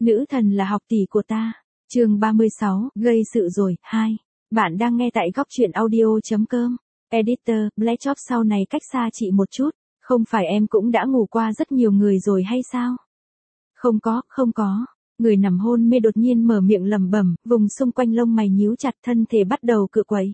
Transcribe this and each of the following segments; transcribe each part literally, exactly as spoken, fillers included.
Nữ thần là học tỷ của ta. Chương ba mươi sáu, gây sự rồi, hai. Bạn đang nghe tại góc truyện audio chấm com. Editor, Black Chop sau này cách xa chị một chút. Không phải em cũng đã ngủ qua rất nhiều người rồi hay sao? Không có, không có. Người nằm hôn mê đột nhiên mở miệng lẩm bẩm, vùng xung quanh lông mày nhíu chặt, thân thể bắt đầu cựa quậy.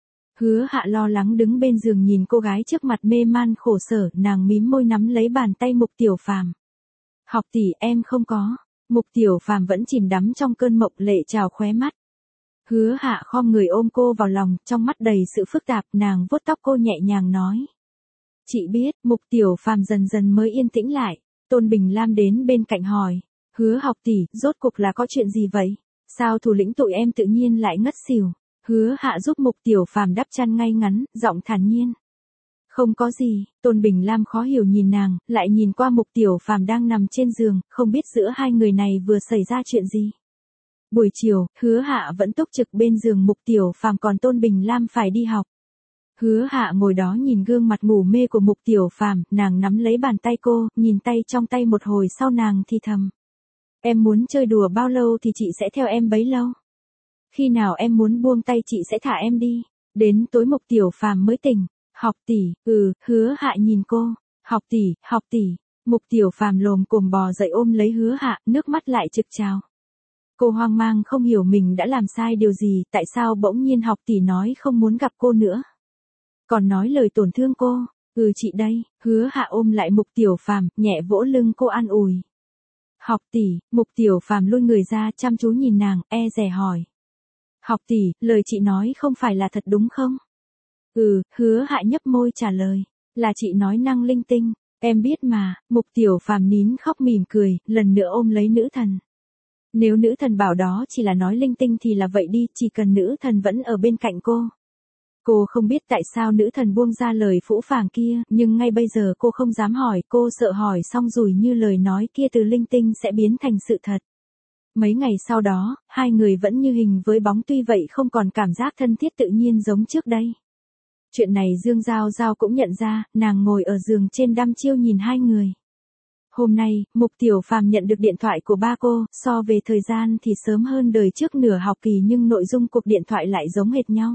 Hứa Hạ lo lắng đứng bên giường nhìn cô gái trước mặt mê man khổ sở, nàng mím môi nắm lấy bàn tay Mục Tiểu Phàm. Học tỷ, em không có. Mục Tiểu Phàm vẫn chìm đắm trong cơn mộng, lệ trào khóe mắt. Hứa Hạ khom người ôm cô vào lòng, trong mắt đầy sự phức tạp, nàng vuốt tóc cô nhẹ nhàng nói. Chị biết. Mục Tiểu Phàm dần dần mới yên tĩnh lại. Tôn Bình Lam đến bên cạnh hỏi. Hứa học tỷ, rốt cuộc là có chuyện gì vậy? Sao thủ lĩnh tụi em tự nhiên lại ngất xỉu? Hứa Hạ giúp Mục Tiểu Phàm đắp chăn ngay ngắn, giọng thản nhiên. Không có gì. Tôn Bình Lam khó hiểu nhìn nàng, lại nhìn qua Mục Tiểu Phàm đang nằm trên giường, không biết giữa hai người này vừa xảy ra chuyện gì. Buổi chiều, Hứa Hạ vẫn túc trực bên giường Mục Tiểu Phàm, còn Tôn Bình Lam phải đi học. Hứa Hạ ngồi đó nhìn gương mặt ngủ mê của Mục Tiểu Phàm, nàng nắm lấy bàn tay cô, nhìn tay trong tay một hồi sau nàng thì thầm. Em muốn chơi đùa bao lâu thì chị sẽ theo em bấy lâu. Khi nào em muốn buông tay chị sẽ thả em đi. Đến tối Mục Tiểu Phàm mới tỉnh. Học tỷ, ừ, Hứa Hạ nhìn cô. Học tỷ, học tỷ. Mục Tiểu Phàm lồm cồm bò dậy ôm lấy Hứa Hạ, nước mắt lại trực trào. Cô hoang mang không hiểu mình đã làm sai điều gì, tại sao bỗng nhiên học tỷ nói không muốn gặp cô nữa. Còn nói lời tổn thương cô. Ừ chị đây. Hứa Hạ ôm lại Mục Tiểu Phàm, nhẹ vỗ lưng cô an ủi. Học tỷ. Mục Tiểu Phàm lui người ra chăm chú nhìn nàng, e dè hỏi. Học tỷ, lời chị nói không phải là thật đúng không? Ừ, Hứa Hạ nhấp môi trả lời. Là chị nói năng linh tinh. Em biết mà. Mục Tiểu Phàm nín khóc mỉm cười, lần nữa ôm lấy nữ thần. Nếu nữ thần bảo đó chỉ là nói linh tinh thì là vậy đi, chỉ cần nữ thần vẫn ở bên cạnh cô. Cô không biết tại sao nữ thần buông ra lời phũ phàng kia, nhưng ngay bây giờ cô không dám hỏi, cô sợ hỏi xong rồi như lời nói kia từ linh tinh sẽ biến thành sự thật. Mấy ngày sau đó, hai người vẫn như hình với bóng, tuy vậy không còn cảm giác thân thiết tự nhiên giống trước đây. Chuyện này Dương Giao Giao cũng nhận ra, nàng ngồi ở giường trên đăm chiêu nhìn hai người. Hôm nay, Mục Tiểu Phàm nhận được điện thoại của ba cô, so về thời gian thì sớm hơn đời trước nửa học kỳ nhưng nội dung cuộc điện thoại lại giống hệt nhau.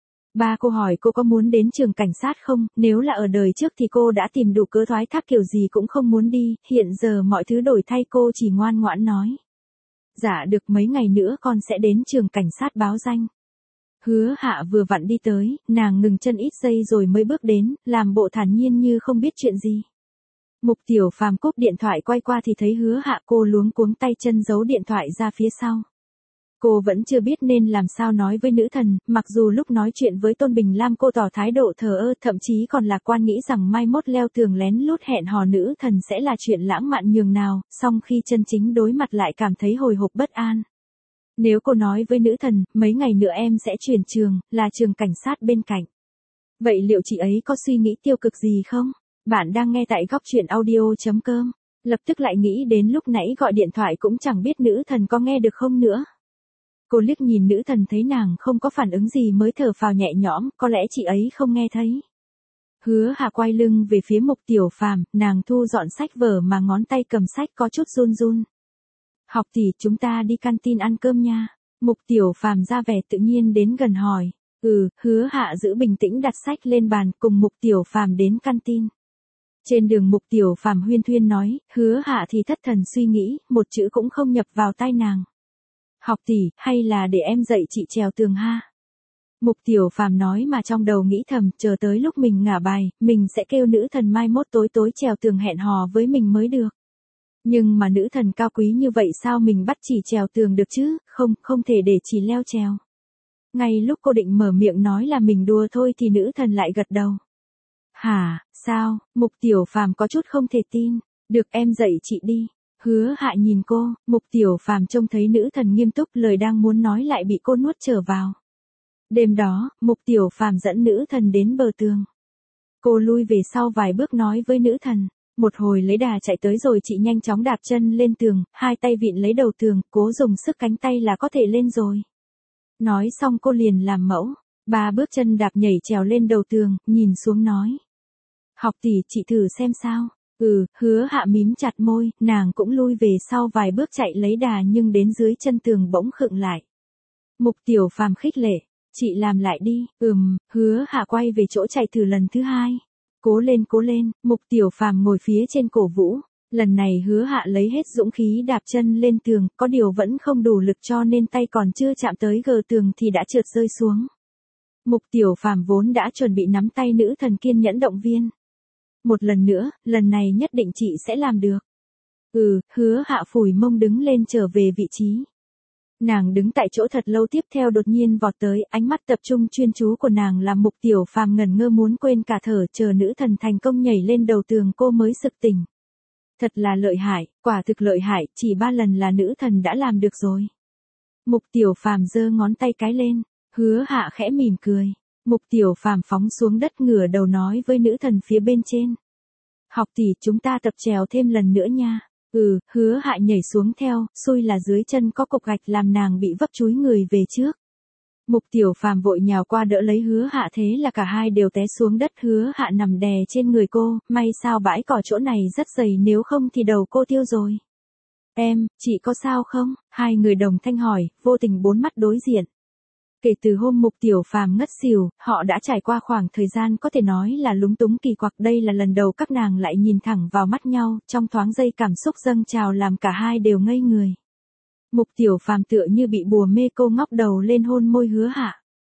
Ba cô hỏi cô có muốn đến trường cảnh sát không, nếu là ở đời trước thì cô đã tìm đủ cớ thoái thác kiểu gì cũng không muốn đi, hiện giờ mọi thứ đổi thay, cô chỉ ngoan ngoãn nói. Dạ được, mấy ngày nữa con sẽ đến trường cảnh sát báo danh. Hứa Hạ vừa vặn đi tới, nàng ngừng chân ít giây rồi mới bước đến, làm bộ thản nhiên như không biết chuyện gì. Mục Tiểu Phàm cúp điện thoại quay qua thì thấy Hứa Hạ, cô luống cuống tay chân giấu điện thoại ra phía sau. Cô vẫn chưa biết nên làm sao nói với nữ thần, mặc dù lúc nói chuyện với Tôn Bình Lam cô tỏ thái độ thờ ơ, thậm chí còn lạc quan nghĩ rằng mai mốt leo tường lén lút hẹn hò nữ thần sẽ là chuyện lãng mạn nhường nào, song khi chân chính đối mặt lại cảm thấy hồi hộp bất an. Nếu cô nói với nữ thần, mấy ngày nữa em sẽ chuyển trường, là trường cảnh sát bên cạnh. Vậy liệu chị ấy có suy nghĩ tiêu cực gì không? Bạn đang nghe tại góc truyện audio chấm com. Lập tức lại nghĩ đến lúc nãy gọi điện thoại cũng chẳng biết nữ thần có nghe được không nữa. Cô liếc nhìn nữ thần thấy nàng không có phản ứng gì mới thở phào nhẹ nhõm, có lẽ chị ấy không nghe thấy. Hứa Hạ quay lưng về phía Mục Tiểu Phàm, nàng thu dọn sách vở mà ngón tay cầm sách có chút run run. Học tỷ, chúng ta đi canteen ăn cơm nha. Mục Tiểu Phàm ra vẻ tự nhiên đến gần hỏi. Ừ, Hứa Hạ giữ bình tĩnh đặt sách lên bàn, cùng Mục Tiểu Phàm đến canteen. Trên đường Mục Tiểu Phàm huyên thuyên nói, Hứa Hạ thì thất thần suy nghĩ, một chữ cũng không nhập vào tai nàng. Học tỷ, hay là để em dạy chị trèo tường ha? Mục Tiểu Phàm nói mà trong đầu nghĩ thầm, chờ tới lúc mình ngả bài, mình sẽ kêu nữ thần mai mốt tối tối trèo tường hẹn hò với mình mới được. Nhưng mà nữ thần cao quý như vậy sao mình bắt chỉ trèo tường được chứ, không, không thể để chỉ leo trèo. Ngay lúc cô định mở miệng nói là mình đùa thôi thì nữ thần lại gật đầu. Hả, sao? Mục Tiểu Phàm có chút không thể tin. Được, em dạy chị đi. Hứa Hạ nhìn cô, Mục Tiểu Phàm trông thấy nữ thần nghiêm túc, lời đang muốn nói lại bị cô nuốt trở vào. Đêm đó, Mục Tiểu Phàm dẫn nữ thần đến bờ tường. Cô lui về sau vài bước nói với nữ thần. Một hồi lấy đà chạy tới rồi chị nhanh chóng đạp chân lên tường, hai tay vịn lấy đầu tường, cố dùng sức cánh tay là có thể lên rồi. Nói xong cô liền làm mẫu, ba bước chân đạp nhảy trèo lên đầu tường, nhìn xuống nói. Học tỷ, chị thử xem sao. Ừ, hứa hạ mím chặt môi, nàng cũng lui về sau vài bước chạy lấy đà nhưng đến dưới chân tường bỗng khựng lại. Mục Tiểu Phàm khích lệ, chị làm lại đi, ừm, hứa hạ quay về chỗ chạy thử lần thứ hai. Cố lên cố lên, Mục Tiểu Phàm ngồi phía trên cổ vũ. Lần này hứa hạ lấy hết dũng khí đạp chân lên tường, có điều vẫn không đủ lực cho nên tay còn chưa chạm tới gờ tường thì đã trượt rơi xuống. Mục Tiểu Phàm vốn đã chuẩn bị nắm tay nữ thần kiên nhẫn động viên. Một lần nữa, lần này nhất định chị sẽ làm được. Ừ, hứa hạ phủi mông đứng lên trở về vị trí. Nàng đứng tại chỗ thật lâu tiếp theo đột nhiên vọt tới, ánh mắt tập trung chuyên chú của nàng làm Mục Tiểu Phàm ngẩn ngơ muốn quên cả thở chờ nữ thần thành công nhảy lên đầu tường cô mới sực tỉnh. Thật là lợi hại, quả thực lợi hại, chỉ ba lần là nữ thần đã làm được rồi. Mục Tiểu Phàm giơ ngón tay cái lên, hứa hạ khẽ mỉm cười. Mục Tiểu Phàm phóng xuống đất ngửa đầu nói với nữ thần phía bên trên. Học tỷ chúng ta tập trèo thêm lần nữa nha. Ừ, hứa hạ nhảy xuống theo, xui là dưới chân có cục gạch làm nàng bị vấp chúi người về trước. Mục Tiểu Phàm vội nhào qua đỡ lấy hứa hạ thế là cả hai đều té xuống đất hứa hạ nằm đè trên người cô, may sao bãi cỏ chỗ này rất dày nếu không thì đầu cô tiêu rồi. Em, chị có sao không? Hai người đồng thanh hỏi, vô tình bốn mắt đối diện. Kể từ hôm Mục Tiểu Phàm ngất xỉu, họ đã trải qua khoảng thời gian có thể nói là lúng túng kỳ quặc đây là lần đầu các nàng lại nhìn thẳng vào mắt nhau, trong thoáng giây cảm xúc dâng trào làm cả hai đều ngây người. Mục Tiểu Phàm tựa như bị bùa mê cô ngóc đầu lên hôn môi hứa hạ.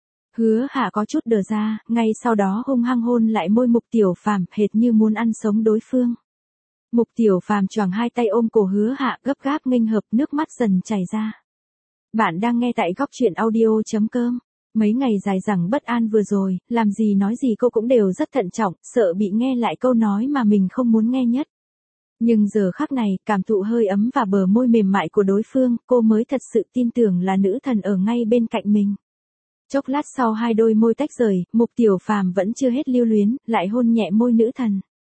Hứa hạ có chút đờ ra, ngay sau đó hung hăng hôn lại môi Mục Tiểu Phàm hệt như muốn ăn sống đối phương. Mục Tiểu Phàm choàng hai tay ôm cổ hứa hạ gấp gáp nghênh hợp nước mắt dần chảy ra. Bạn đang nghe tại góc truyện audio.com. Mấy ngày dài dẳng bất an vừa rồi, làm gì nói gì cô cũng đều rất thận trọng, sợ bị nghe lại câu nói mà mình không muốn nghe nhất. Nhưng giờ khắc này, cảm thụ hơi ấm và bờ môi mềm mại của đối phương, cô mới thật sự tin tưởng là nữ thần ở ngay bên cạnh mình. Chốc lát sau hai đôi môi tách rời, Mục Tiểu Phàm vẫn chưa hết lưu luyến, lại hôn nhẹ môi nữ thần.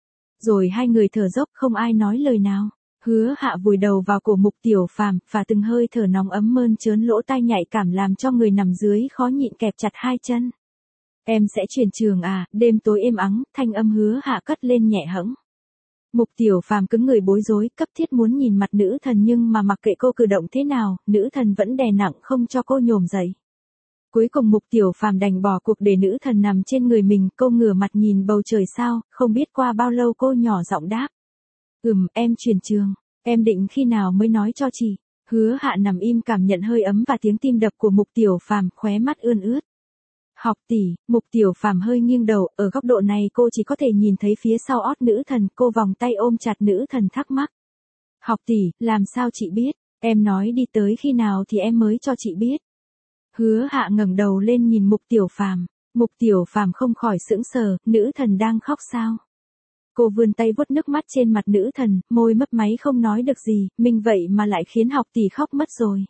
Rồi hai người thở dốc không ai nói lời nào. Hứa hạ vùi đầu vào cổ Mục Tiểu Phàm và từng hơi thở nóng ấm mơn trớn lỗ tai nhạy cảm làm cho người nằm dưới khó nhịn kẹp chặt hai chân. Em sẽ chuyển trường à, đêm tối êm ắng, thanh âm hứa hạ cất lên nhẹ hẫng. Mục Tiểu Phàm cứng người bối rối, cấp thiết muốn nhìn mặt nữ thần nhưng mà mặc kệ cô cử động thế nào, nữ thần vẫn đè nặng không cho cô nhổm dậy. Cuối cùng Mục Tiểu Phàm đành bỏ cuộc để nữ thần nằm trên người mình, cô ngửa mặt nhìn bầu trời sao, không biết qua bao lâu cô nhỏ giọng đáp. Ừm, em chuyển trường, em định khi nào mới nói cho chị. Hứa hạ nằm im cảm nhận hơi ấm và tiếng tim đập của Mục Tiểu Phàm, khóe mắt ươn ướt. Học tỷ, Mục Tiểu Phàm hơi nghiêng đầu, ở góc độ này cô chỉ có thể nhìn thấy phía sau ót nữ thần, cô vòng tay ôm chặt nữ thần thắc mắc. Học tỷ, làm sao chị biết, em nói đi tới khi nào thì em mới cho chị biết. Hứa hạ ngẩng đầu lên nhìn Mục Tiểu Phàm, Mục Tiểu Phàm không khỏi sững sờ, nữ thần đang khóc sao? Cô vươn tay vuốt nước mắt trên mặt nữ thần, môi mấp máy không nói được gì, mình vậy mà lại khiến học tỷ khóc mất rồi.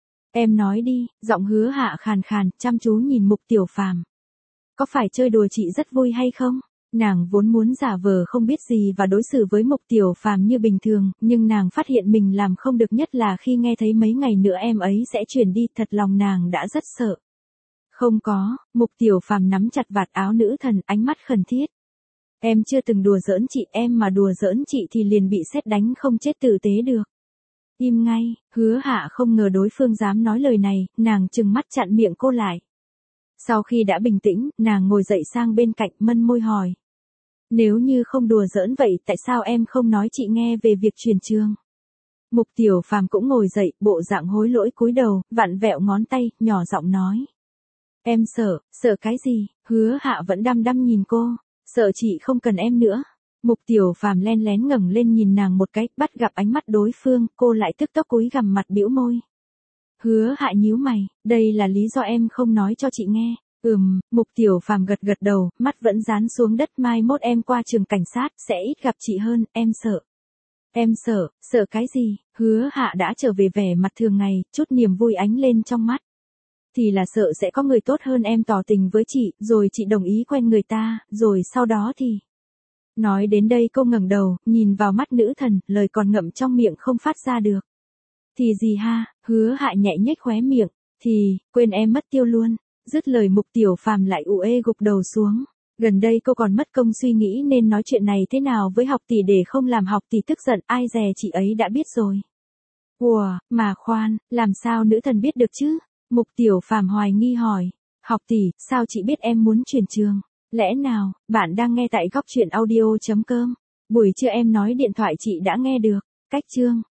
Em nói đi, giọng hứa hạ khàn khàn, chăm chú nhìn Mục Tiểu Phàm. Có phải chơi đùa chị rất vui hay không? Nàng vốn muốn giả vờ không biết gì và đối xử với Mục Tiểu Phàm như bình thường, nhưng nàng phát hiện mình làm không được nhất là khi nghe thấy mấy ngày nữa em ấy sẽ chuyển đi, thật lòng nàng đã rất sợ. Không có, Mục Tiểu Phàm nắm chặt vạt áo nữ thần, ánh mắt khẩn thiết. Em chưa từng đùa giỡn chị, em mà đùa giỡn chị thì liền bị sét đánh không chết tử tế được. Im ngay, hứa hạ không ngờ đối phương dám nói lời này, nàng trừng mắt chặn miệng cô lại. Sau khi đã bình tĩnh, nàng ngồi dậy sang bên cạnh mân môi hỏi. Nếu như không đùa giỡn vậy tại sao em không nói chị nghe về việc chuyển trường? Mục Tiểu Phàm cũng ngồi dậy, bộ dạng hối lỗi cúi đầu, vặn vẹo ngón tay, nhỏ giọng nói. Em sợ, sợ cái gì? Hứa hạ vẫn đăm đăm nhìn cô. Sợ chị không cần em nữa. Mục Tiểu Phàm len lén ngẩng lên nhìn nàng một cái, bắt gặp ánh mắt đối phương, cô lại tức tốc cúi gằm mặt bĩu môi. Hứa hạ nhíu mày, đây là lý do em không nói cho chị nghe. Ừm, Mục Tiểu Phàm gật gật đầu, mắt vẫn dán xuống đất, mai mốt em qua trường cảnh sát, sẽ ít gặp chị hơn, em sợ. Em sợ, sợ cái gì? Hứa hạ đã trở về vẻ mặt thường ngày, chút niềm vui ánh lên trong mắt. Thì là sợ sẽ có người tốt hơn em tỏ tình với chị, rồi chị đồng ý quen người ta, rồi sau đó thì... Nói đến đây cô ngẩng đầu, nhìn vào mắt nữ thần, lời còn ngậm trong miệng không phát ra được. Thì gì ha, hứa hạ nhẹ nhếch khóe miệng, thì, quên em mất tiêu luôn. Dứt lời Mục Tiểu Phàm lại ù ê gục đầu xuống. Gần đây cô còn mất công suy nghĩ nên nói chuyện này thế nào với học tỷ để không làm học tỷ tức giận, ai dè chị ấy đã biết rồi. Ủa, mà khoan, làm sao nữ thần biết được chứ? Mục Tiểu Phàm hoài nghi hỏi. Học tỷ, sao chị biết em muốn chuyển trường? Lẽ nào, bạn đang nghe tại góc chuyện audio chấm com. Buổi trưa em nói điện thoại chị đã nghe được. Cách chương.